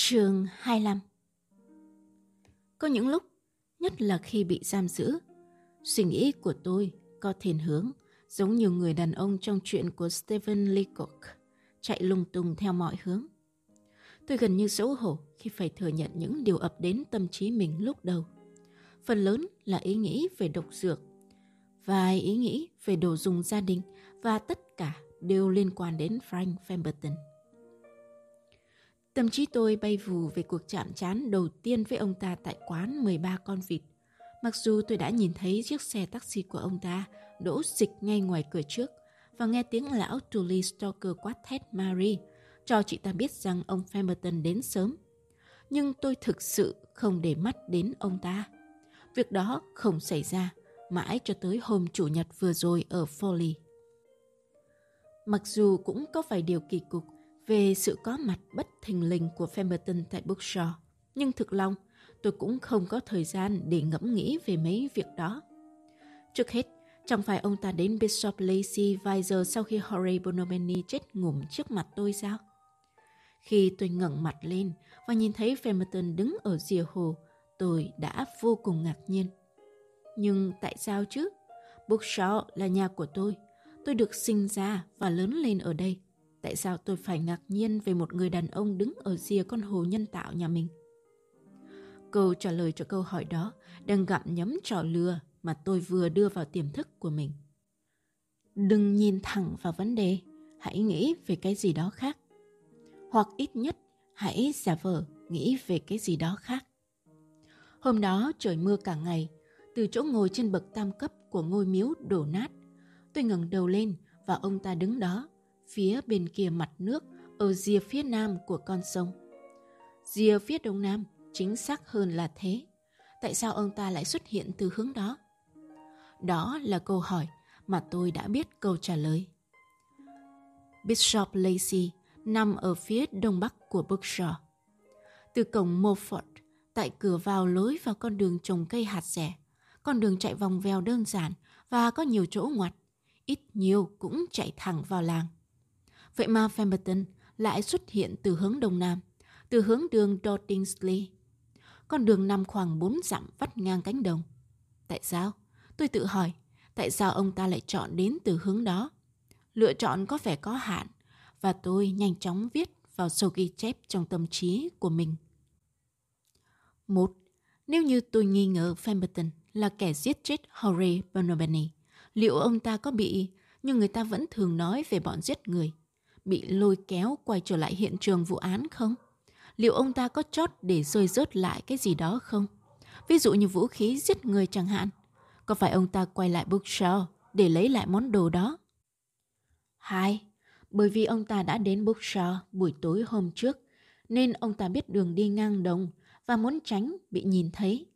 Chương 25. Có những lúc, nhất là khi bị giam giữ, suy nghĩ của tôi có thiên hướng giống như người đàn ông trong truyện của Stephen Leacock, chạy lung tung theo mọi hướng. Tôi gần như xấu hổ khi phải thừa nhận những điều ập đến tâm trí mình lúc đầu. Phần lớn là ý nghĩ về độc dược, vài ý nghĩ về đồ dùng gia đình và tất cả đều liên quan đến Frank Pemberton. Tâm trí tôi bay vù về cuộc chạm trán đầu tiên với ông ta tại quán 13 con vịt. Mặc dù tôi đã nhìn thấy chiếc xe taxi của ông ta đỗ xịch ngay ngoài cửa trước và nghe tiếng lão Tully Stoker quát thét Mary, cho chị ta biết rằng ông Pemberton đến sớm. Nhưng tôi thực sự không để mắt đến ông ta. Việc đó không xảy ra mãi cho tới hôm Chủ nhật vừa rồi ở Foley. Mặc dù cũng có vài điều kỳ cục về sự có mặt bất thình lình của Pemberton tại Bookshore, nhưng thực lòng tôi cũng không có thời gian để ngẫm nghĩ về mấy việc đó. Trước hết, chẳng phải ông ta đến Bishop Lacy vài giờ sau khi Horace Bonobenny chết ngủm trước mặt tôi sao? Khi tôi ngẩng mặt lên và nhìn thấy Pemberton đứng ở rìa hồ, tôi đã vô cùng ngạc nhiên. Nhưng tại sao chứ? Bookshore là nhà của tôi được sinh ra và lớn lên ở đây. Tại sao tôi phải ngạc nhiên về một người đàn ông đứng ở rìa con hồ nhân tạo nhà mình? Câu trả lời cho câu hỏi đó đang gặm nhấm trò lừa mà tôi vừa đưa vào tiềm thức của mình. Đừng nhìn thẳng vào vấn đề, hãy nghĩ về cái gì đó khác. Hoặc ít nhất, hãy giả vờ nghĩ về cái gì đó khác. Hôm đó trời mưa cả ngày, từ chỗ ngồi trên bậc tam cấp của ngôi miếu đổ nát, tôi ngẩng đầu lên và ông ta đứng đó, phía bên kia mặt nước, ở rìa phía nam của con sông. Rìa phía đông nam, chính xác hơn là thế. Tại sao ông ta lại xuất hiện từ hướng đó? Đó là câu hỏi mà tôi đã biết câu trả lời. Bishop Lacy nằm ở phía đông bắc của Bookshore. Từ cổng Mofford, tại cửa vào lối vào con đường trồng cây hạt rẻ, con đường chạy vòng vèo đơn giản và có nhiều chỗ ngoặt, ít nhiều cũng chạy thẳng vào làng. Vậy mà Pemberton lại xuất hiện từ hướng đông nam, từ hướng đường Dottingsley. Con đường nằm khoảng 4 dặm vắt ngang cánh đồng. Tại sao? Tôi tự hỏi, tại sao ông ta lại chọn đến từ hướng đó? Lựa chọn có vẻ có hạn, và tôi nhanh chóng viết vào sổ ghi chép trong tâm trí của mình. 1. Nếu như tôi nghi ngờ Pemberton là kẻ giết chết Horace Bonobenny, liệu ông ta có bị, như người ta vẫn thường nói về bọn giết người, bị lôi kéo quay trở lại hiện trường vụ án không? Liệu ông ta có chót để rơi rớt lại cái gì đó không? Ví dụ như vũ khí giết người chẳng hạn. Có phải ông ta quay lại Bookshore để lấy lại món đồ đó? 2. Bởi vì ông ta đã đến Bookshore buổi tối hôm trước, nên ông ta biết đường đi ngang đồng và muốn tránh bị nhìn thấy.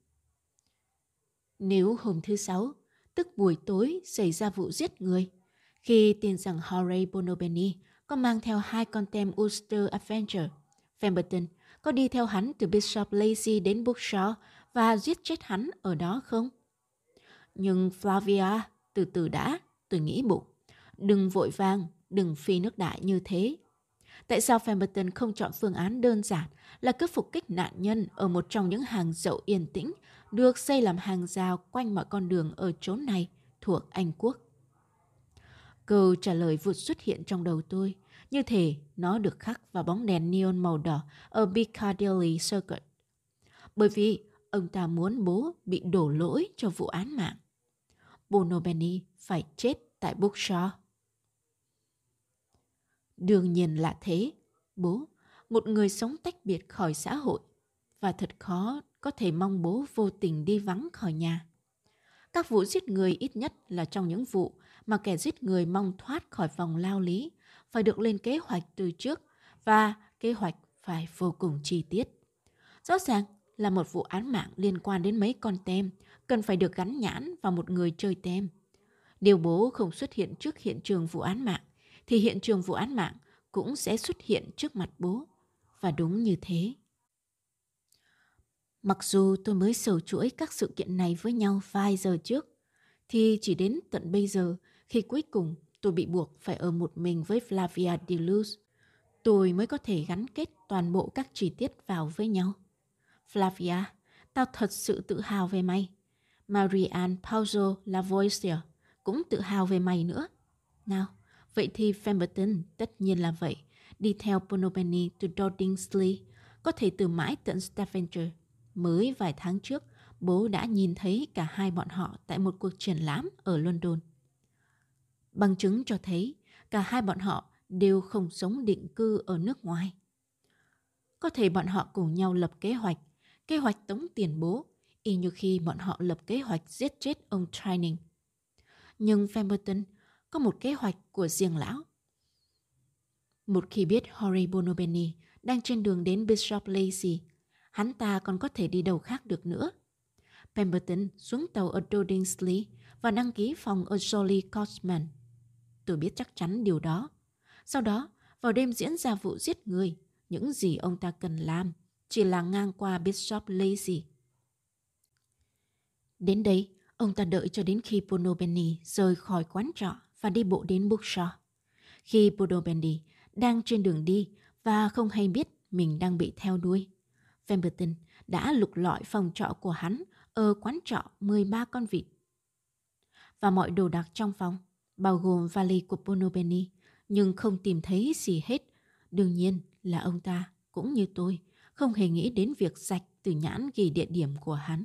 Nếu hôm thứ Sáu, tức buổi tối xảy ra vụ giết người, khi tin rằng Horace Bonobenny có mang theo 2 con tem Ulster Adventure, Pemberton có đi theo hắn từ Bishop Lacy đến Bookshore và giết chết hắn ở đó không? Nhưng Flavia, từ từ đã, tôi nghĩ bụng. Đừng vội vàng, đừng phi nước đại như thế. Tại sao Pemberton không chọn phương án đơn giản là cứ phục kích nạn nhân ở một trong những hàng dậu yên tĩnh được xây làm hàng rào quanh mọi con đường ở chốn này thuộc Anh Quốc? Câu trả lời vụt xuất hiện trong đầu tôi, như thể nó được khắc vào bóng đèn neon màu đỏ ở Piccadilly Circus. Bởi vì ông ta muốn bố bị đổ lỗi cho vụ án mạng. Bonobenny phải chết tại Bookshore. Đương nhiên là thế, bố, một người sống tách biệt khỏi xã hội, và thật khó có thể mong bố vô tình đi vắng khỏi nhà. Các vụ giết người ít nhất là trong những vụ mà kẻ giết người mong thoát khỏi vòng lao lý phải được lên kế hoạch từ trước, và kế hoạch phải vô cùng chi tiết. Rõ ràng là một vụ án mạng liên quan đến mấy con tem cần phải được gắn nhãn vào một người chơi tem. Nếu bố không xuất hiện trước hiện trường vụ án mạng, thì hiện trường vụ án mạng cũng sẽ xuất hiện trước mặt bố. Và đúng như thế. Mặc dù tôi mới sầu chuỗi các sự kiện này với nhau vài giờ trước, thì chỉ đến tận bây giờ, khi cuối cùng tôi bị buộc phải ở một mình với Flavia Deleuze, tôi mới có thể gắn kết toàn bộ các chi tiết vào với nhau. Flavia, tao thật sự tự hào về mày. Marianne Pauso Lavoisier cũng tự hào về mày nữa. Nào, vậy thì Pemberton tất nhiên là vậy. Đi theo Bonobenny từ Dodingsley, có thể từ mãi tận Stavanger. Mới vài tháng trước, bố đã nhìn thấy cả hai bọn họ tại một cuộc triển lãm ở London. Bằng chứng cho thấy cả hai bọn họ đều không sống định cư ở nước ngoài. Có thể bọn họ cùng nhau lập kế hoạch tống tiền bố, y như khi bọn họ lập kế hoạch giết chết ông Twining. Nhưng Pemberton có một kế hoạch của riêng lão. Một khi biết Horry Bonobenny đang trên đường đến Bishop Lacy, hắn ta còn có thể đi đâu khác được nữa. Pemberton xuống tàu ở Dodingsley và đăng ký phòng ở Jolly Cosman. Tôi biết chắc chắn điều đó. Sau đó, vào đêm diễn ra vụ giết người, những gì ông ta cần làm chỉ là ngang qua Bishop Lacy. Đến đây, ông ta đợi cho đến khi Bonobenny rời khỏi quán trọ và đi bộ đến Bookshaw. Khi Bonobenny đang trên đường đi và không hay biết mình đang bị theo đuôi, Pemberton đã lục lọi phòng trọ của hắn ở quán trọ 13 con vịt. Và mọi đồ đạc trong phòng, bao gồm vali của Bonobenny, nhưng không tìm thấy gì hết. Đương nhiên là ông ta, cũng như tôi, không hề nghĩ đến việc rạch từ nhãn ghi địa điểm của hắn.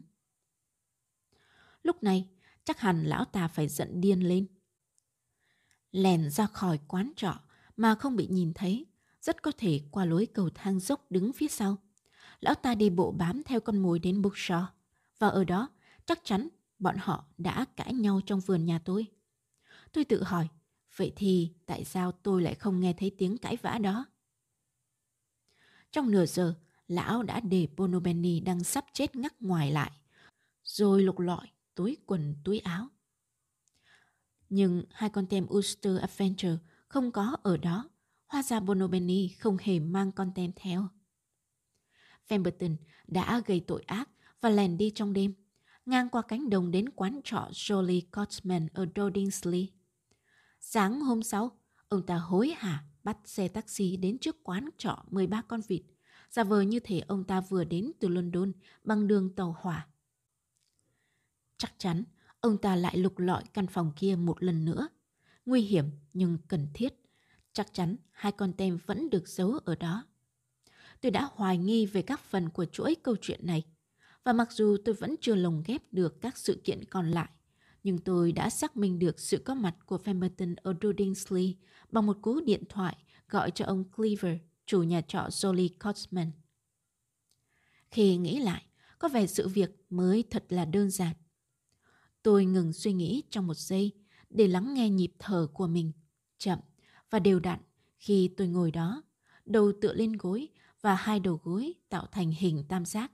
Lúc này, chắc hẳn lão ta phải giận điên lên. Lèn ra khỏi quán trọ mà không bị nhìn thấy, rất có thể qua lối cầu thang dốc đứng phía sau. Lão ta đi bộ bám theo con mồi đến Bookshaw, và ở đó chắc chắn bọn họ đã cãi nhau trong vườn nhà tôi. Tôi tự hỏi, vậy thì tại sao tôi lại không nghe thấy tiếng cãi vã đó? Trong nửa giờ, lão đã để Bonobenny đang sắp chết ngắc ngoài lại, rồi lục lọi túi quần túi áo. Nhưng hai con tem Ulster Adventure không có ở đó. Hóa ra Bonobenny không hề mang con tem theo. Pemberton đã gây tội ác và lèn đi trong đêm, ngang qua cánh đồng đến quán trọ Jolly Cotman ở Dodingsley. Sáng hôm sau, ông ta hối hả bắt xe taxi đến trước quán trọ 13 con vịt, giả vờ như thể ông ta vừa đến từ London bằng đường tàu hỏa. Chắc chắn ông ta lại lục lọi căn phòng kia một lần nữa. Nguy hiểm nhưng cần thiết. Chắc chắn hai con tem vẫn được giấu ở đó. Tôi đã hoài nghi về các phần của chuỗi câu chuyện này. Và mặc dù tôi vẫn chưa lồng ghép được các sự kiện còn lại, nhưng tôi đã xác minh được sự có mặt của Pemberton ở Dodingsley bằng một cú điện thoại gọi cho ông Cleaver, chủ nhà trọ Jolly Cotman. Khi nghĩ lại, có vẻ sự việc mới thật là đơn giản. Tôi ngừng suy nghĩ trong một giây để lắng nghe nhịp thở của mình, chậm và đều đặn khi tôi ngồi đó, đầu tựa lên gối và hai đầu gối tạo thành hình tam giác.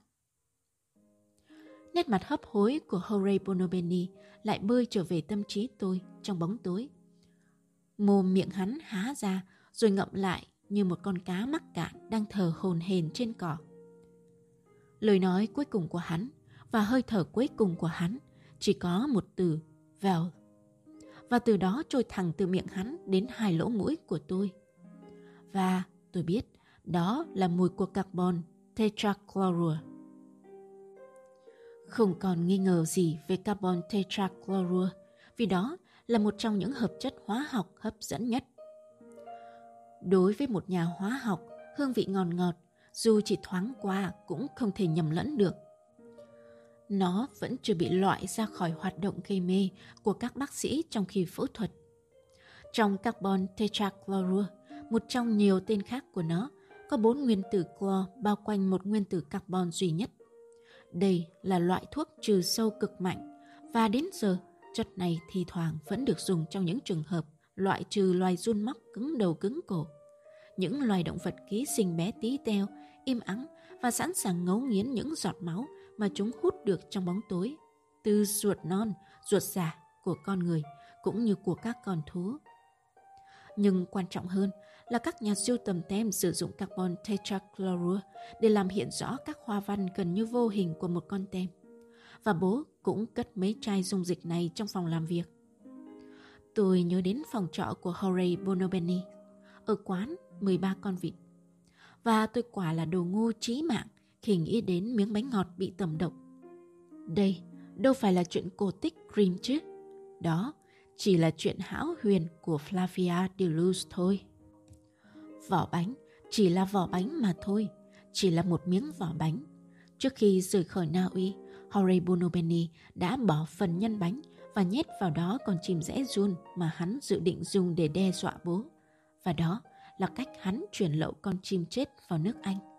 Nét mặt hấp hối của Horry Bonobenny lại bơi trở về tâm trí tôi trong bóng tối. Mồm miệng hắn há ra rồi ngậm lại như một con cá mắc cạn đang thở hổn hển trên cỏ. Lời nói cuối cùng của hắn và hơi thở cuối cùng của hắn chỉ có một từ "well", và từ đó trôi thẳng từ miệng hắn đến hai lỗ mũi của tôi. Và tôi biết đó là mùi của carbon tetrachlorua. Không còn nghi ngờ gì về carbon tetrachlorua, vì đó là một trong những hợp chất hóa học hấp dẫn nhất. Đối với một nhà hóa học, hương vị ngọt ngọt, dù chỉ thoáng qua cũng không thể nhầm lẫn được. Nó vẫn chưa bị loại ra khỏi hoạt động gây mê của các bác sĩ trong khi phẫu thuật. Trong carbon tetrachlorua, một trong nhiều tên khác của nó, có 4 nguyên tử clo bao quanh một nguyên tử carbon duy nhất. Đây là loại thuốc trừ sâu cực mạnh, và đến giờ, chất này thi thoảng vẫn được dùng trong những trường hợp loại trừ loài giun móc cứng đầu cứng cổ. Những loài động vật ký sinh bé tí teo, im ắng và sẵn sàng ngấu nghiến những giọt máu mà chúng hút được trong bóng tối, từ ruột non, ruột già của con người cũng như của các con thú. Nhưng quan trọng hơn là các nhà sưu tầm tem sử dụng carbon tetrachlorua để làm hiện rõ các hoa văn gần như vô hình của một con tem. Và bố cũng cất mấy chai dung dịch này trong phòng làm việc. Tôi nhớ đến phòng trọ của Horry Bonobenny ở quán 13 con vịt. Và tôi quả là đồ ngu chí mạng khi nghĩ đến miếng bánh ngọt bị tẩm độc. Đây đâu phải là chuyện cổ tích Grimm chứ. Đó chỉ là chuyện hão huyền của Flavia de Luz thôi. Vỏ bánh chỉ là vỏ bánh mà thôi, chỉ là một miếng vỏ bánh. Trước khi rời khỏi Na Uy, Jorge Bonobeni đã bỏ phần nhân bánh và nhét vào đó con chim rẽ giun mà hắn dự định dùng để đe dọa bố. Và đó là cách hắn chuyển lậu con chim chết vào nước Anh.